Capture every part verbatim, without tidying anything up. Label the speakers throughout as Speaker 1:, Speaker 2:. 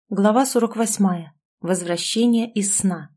Speaker 1: Глава сорок восьмая. Возвращение из сна.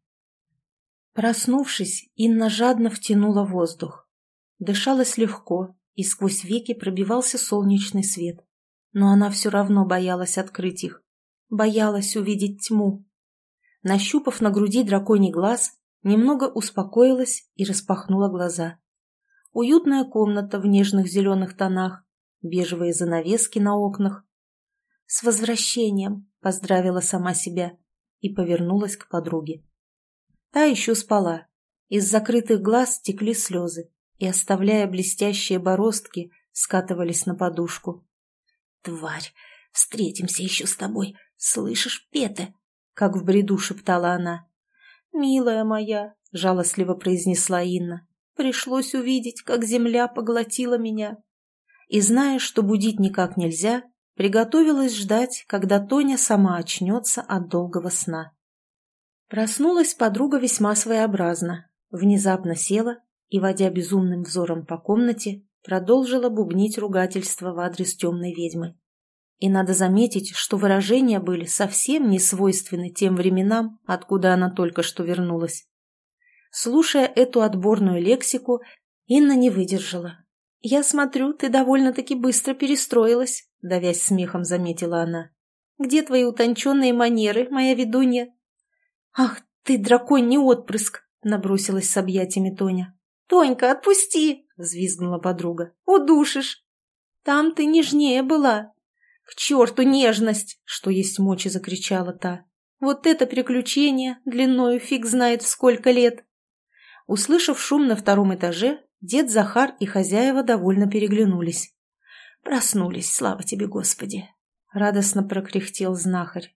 Speaker 1: Проснувшись, Инна жадно втянула воздух. Дышалось легко, и сквозь веки пробивался солнечный свет. Но она все равно боялась открыть их. Боялась увидеть тьму. Нащупав на груди драконий глаз, немного успокоилась и распахнула глаза. Уютная комната в нежных зеленых тонах, бежевые занавески на окнах. «С возвращением!» — поздравила сама себя и повернулась к подруге. Та еще спала. Из закрытых глаз текли слезы и, оставляя блестящие бороздки, скатывались на подушку. «Тварь! Встретимся еще с тобой! Слышишь, Пете?» — как в бреду шептала она. «Милая моя!» — жалостливо произнесла Инна. «Пришлось увидеть, как земля поглотила меня». И, зная, что будить никак нельзя, приготовилась ждать, когда Тоня сама очнется от долгого сна. Проснулась подруга весьма своеобразно, внезапно села и, водя безумным взором по комнате, продолжила бубнить ругательство в адрес темной ведьмы. И надо заметить, что выражения были совсем не свойственны тем временам, откуда она только что вернулась. Слушая эту отборную лексику, Инна не выдержала. «Я смотрю, ты довольно-таки быстро перестроилась», — давясь смехом заметила она. «Где твои утонченные манеры, моя ведунья?» «Ах, ты драконий отпрыск!» — набросилась с объятиями Тоня. «Тонька, отпусти!» — взвизгнула подруга. «Удушишь!» «Там ты нежнее была!» «К черту нежность!» — что есть мочи, закричала та. «Вот это приключение, длиною фиг знает в сколько лет!» Услышав шум на втором этаже, дед Захар и хозяева довольно переглянулись. «Проснулись, слава тебе, Господи!» — радостно прокряхтел знахарь.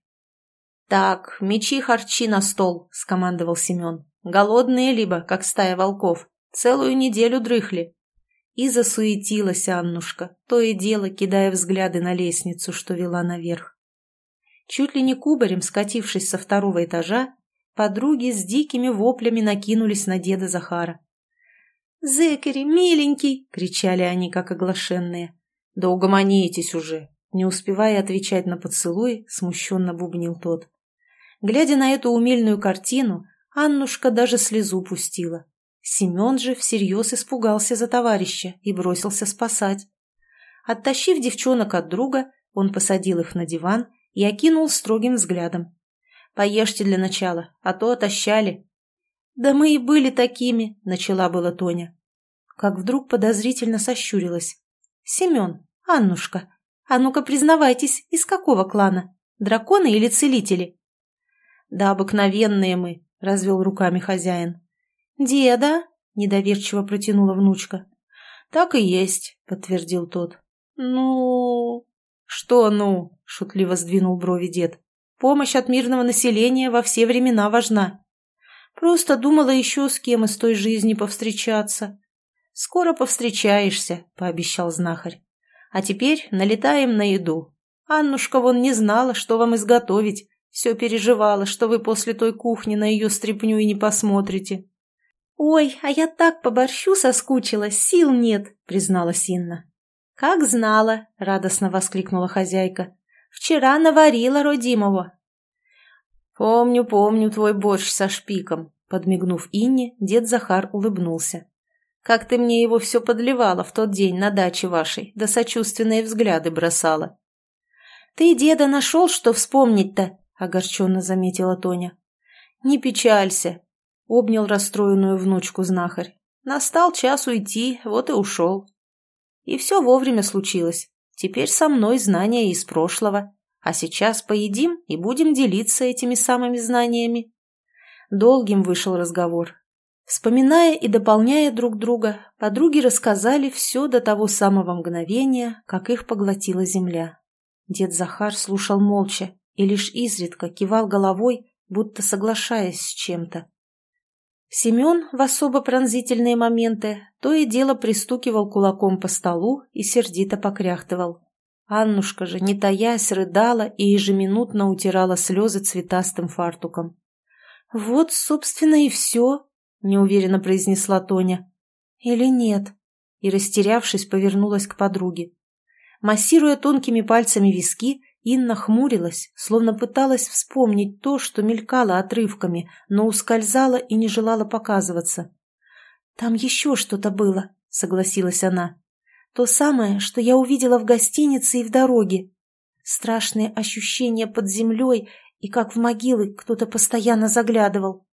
Speaker 1: «Так, мечи харчи на стол!» — скомандовал Семен. «Голодные либо, как стая волков. Целую неделю дрыхли». И засуетилась Аннушка, то и дело кидая взгляды на лестницу, что вела наверх. Чуть ли не кубарем скатившись со второго этажа, подруги с дикими воплями накинулись на деда Захара. «Зекари, миленький!» — кричали они, как оглашенные. «Да угомонитесь уже!» — не успевая отвечать на поцелуй, смущенно бубнил тот. Глядя на эту умильную картину, Аннушка даже слезу пустила. Семен же всерьез испугался за товарища и бросился спасать. Оттащив девчонок от друга, он посадил их на диван и окинул строгим взглядом. «Поешьте для начала, а то отощали». «Да мы и были такими», — начала была Тоня. Как вдруг подозрительно сощурилась. «Семен, Аннушка, а ну-ка признавайтесь, из какого клана? Драконы или целители?» «Да обыкновенные мы», — развел руками хозяин. «Деда?» — недоверчиво протянула внучка. «Так и есть», — подтвердил тот. «Ну...» «Что «ну?» — шутливо сдвинул брови дед. «Помощь от мирного населения во все времена важна. Просто думала еще с кем из той жизни повстречаться». «Скоро повстречаешься», — пообещал знахарь. «А теперь налетаем на еду. Аннушка вон не знала, что вам изготовить. Все переживала, что вы после той кухни на ее стряпню и не посмотрите». «Ой, а я так по борщу соскучилась, сил нет», — призналась Инна. «Как знала», — радостно воскликнула хозяйка. «Вчера наварила родимого». «Помню, помню твой борщ со шпиком», — подмигнув Инне, дед Захар улыбнулся. «Как ты мне его все подливала в тот день на даче вашей, да сочувственные взгляды бросала». «Ты, деда, нашел, что вспомнить-то?» — огорченно заметила Тоня. «Не печалься», — обнял расстроенную внучку знахарь. «Настал час уйти, вот и ушел». И все вовремя случилось. Теперь со мной знания из прошлого. А сейчас поедим и будем делиться этими самыми знаниями. Долгим вышел разговор. Вспоминая и дополняя друг друга, подруги рассказали все до того самого мгновения, как их поглотила земля. Дед Захар слушал молча и лишь изредка кивал головой, будто соглашаясь с чем-то. Семен в особо пронзительные моменты то и дело пристукивал кулаком по столу и сердито покряхтывал. Аннушка же, не таясь, рыдала и ежеминутно утирала слезы цветастым фартуком. «Вот, собственно, и все», — неуверенно произнесла Тоня. «Или нет?» И, растерявшись, повернулась к подруге. Массируя тонкими пальцами виски, Инна хмурилась, словно пыталась вспомнить то, что мелькало отрывками, но ускользала и не желала показываться. «Там еще что-то было», — согласилась она. «То самое, что я увидела в гостинице и в дороге. Страшные ощущения под землей, и как в могилы кто-то постоянно заглядывал».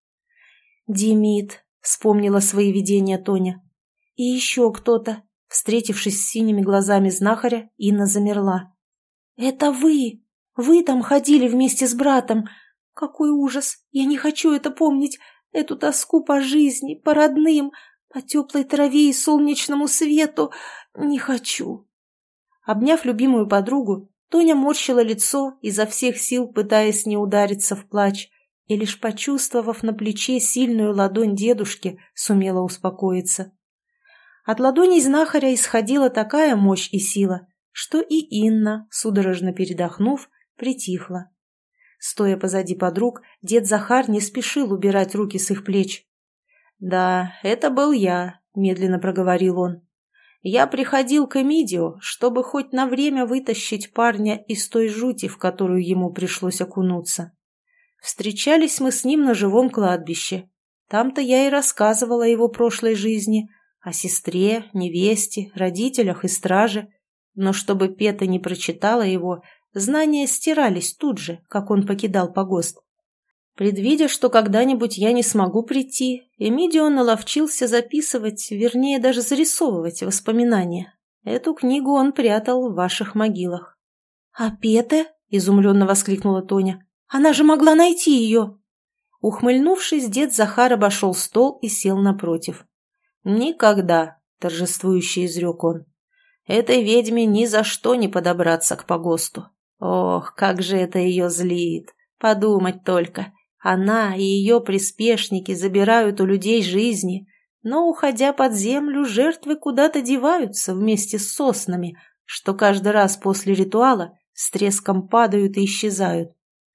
Speaker 1: «Демид», — вспомнила свои видения Тоня. «И еще кто-то». Встретившись с синими глазами знахаря, Инна замерла. «Это вы! Вы там ходили вместе с братом! Какой ужас! Я не хочу это помнить! Эту тоску по жизни, по родным, по теплой траве и солнечному свету! Не хочу!» Обняв любимую подругу, Тоня морщила лицо, изо всех сил пытаясь не удариться в плач, и лишь почувствовав на плече сильную ладонь дедушки, сумела успокоиться. От ладоней знахаря исходила такая мощь и сила, что и Инна, судорожно передохнув, притихла. Стоя позади подруг, дед Захар не спешил убирать руки с их плеч. «Да, это был я», — медленно проговорил он. «Я приходил к Эмидио, чтобы хоть на время вытащить парня из той жути, в которую ему пришлось окунуться. Встречались мы с ним на живом кладбище. Там-то я и рассказывала о его прошлой жизни, о сестре, невесте, родителях и страже. Но чтобы Пета не прочитала его, знания стирались тут же, как он покидал погост. Предвидя, что когда-нибудь я не смогу прийти, Эмидио наловчился записывать, вернее, даже зарисовывать воспоминания. Эту книгу он прятал в ваших могилах». «А Пета?» — изумленно воскликнула Тоня. «Она же могла найти ее!» Ухмыльнувшись, дед Захар обошел стол и сел напротив. «Никогда!» — торжествующе изрек он. «Этой ведьме ни за что не подобраться к погосту. Ох, как же это ее злит! Подумать только! Она и ее приспешники забирают у людей жизни, но, уходя под землю, жертвы куда-то деваются вместе с соснами, что каждый раз после ритуала с треском падают и исчезают.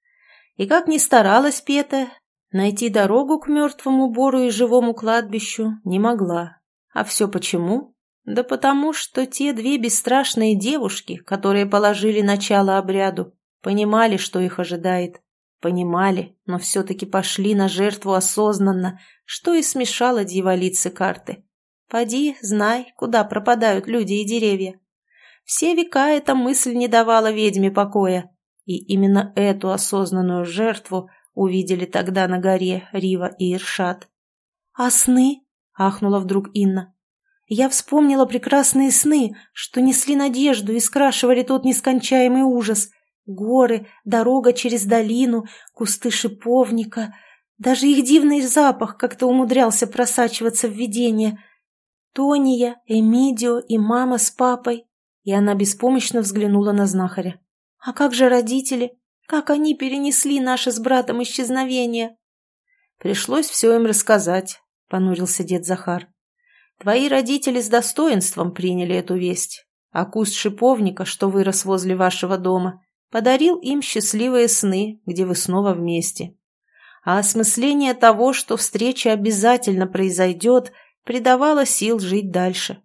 Speaker 1: И как ни старалась Пета, найти дорогу к мертвому бору и живому кладбищу не могла. А все почему? Да потому, что те две бесстрашные девушки, которые положили начало обряду, понимали, что их ожидает. Понимали, но все-таки пошли на жертву осознанно, что и смешало дьяволицы карты. Поди, знай, куда пропадают люди и деревья. Все века эта мысль не давала ведьме покоя, и именно эту осознанную жертву увидели тогда на горе Рива и Иршад. «А сны?» — ахнула вдруг Инна. «Я вспомнила прекрасные сны, что несли надежду и скрашивали тот нескончаемый ужас. Горы, дорога через долину, кусты шиповника. Даже их дивный запах как-то умудрялся просачиваться в видение. Тония, Эмидио и мама с папой». И она беспомощно взглянула на знахаря. «А как же родители? Как они перенесли наше с братом исчезновение?» «Пришлось все им рассказать», — понурился дед Захар. «Твои родители с достоинством приняли эту весть, а куст шиповника, что вырос возле вашего дома, подарил им счастливые сны, где вы снова вместе. А осмысление того, что встреча обязательно произойдет, придавало сил жить дальше.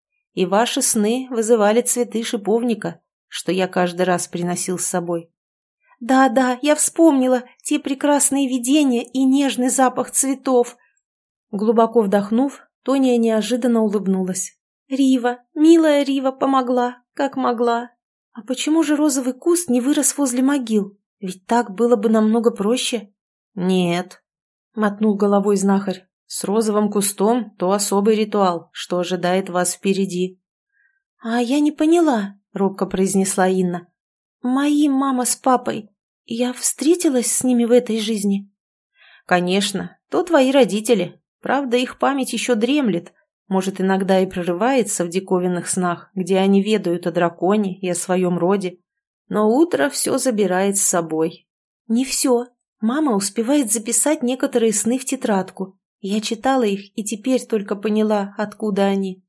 Speaker 1: И ваши сны вызывали цветы шиповника, что я каждый раз приносил с собой». «Да-да, я вспомнила те прекрасные видения и нежный запах цветов». Глубоко вдохнув, Тоня неожиданно улыбнулась. «Рива, милая Рива, помогла, как могла. А почему же розовый куст не вырос возле могил? Ведь так было бы намного проще». «Нет», — мотнул головой знахарь. «С розовым кустом то особый ритуал, что ожидает вас впереди». «А я не поняла», — робко произнесла Инна. «Мои мама с папой. Я встретилась с ними в этой жизни?» «Конечно, то твои родители. Правда, их память еще дремлет, может, иногда и прорывается в диковинных снах, где они ведают о драконе и о своем роде. Но утро все забирает с собой». «Не все. Мама успевает записать некоторые сны в тетрадку. Я читала их и теперь только поняла, откуда они».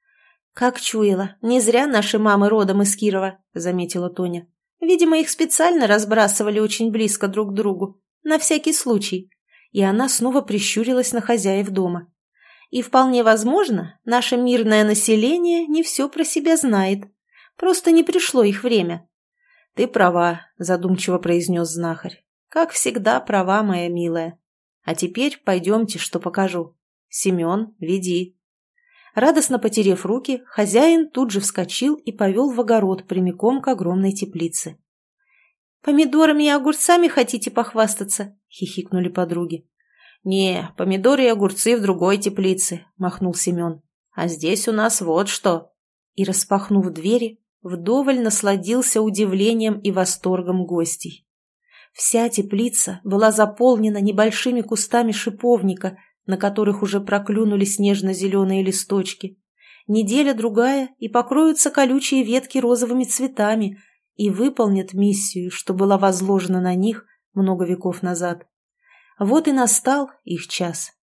Speaker 1: «Как чуяла, не зря наши мамы родом из Кирова», — заметила Тоня. «Видимо, их специально разбрасывали очень близко друг к другу, на всякий случай». И она снова прищурилась на хозяев дома. «И вполне возможно, наше мирное население не все про себя знает. Просто не пришло их время. «Ты права», — задумчиво произнес знахарь. «Как всегда права, моя милая. А теперь пойдемте, что покажу. Семен, веди». Радостно потерев руки, хозяин тут же вскочил и повел в огород прямиком к огромной теплице. «Помидорами и огурцами хотите похвастаться?» — хихикнули подруги. «Не, помидоры и огурцы в другой теплице», — махнул Семен. «А здесь у нас вот что». И, распахнув двери, вдоволь насладился удивлением и восторгом гостей. Вся теплица была заполнена небольшими кустами шиповника, на которых уже проклюнулись нежно-зеленые листочки. Неделя-другая, и покроются колючие ветки розовыми цветами, и выполнят миссию, что была возложена на них много веков назад. Вот и настал их час.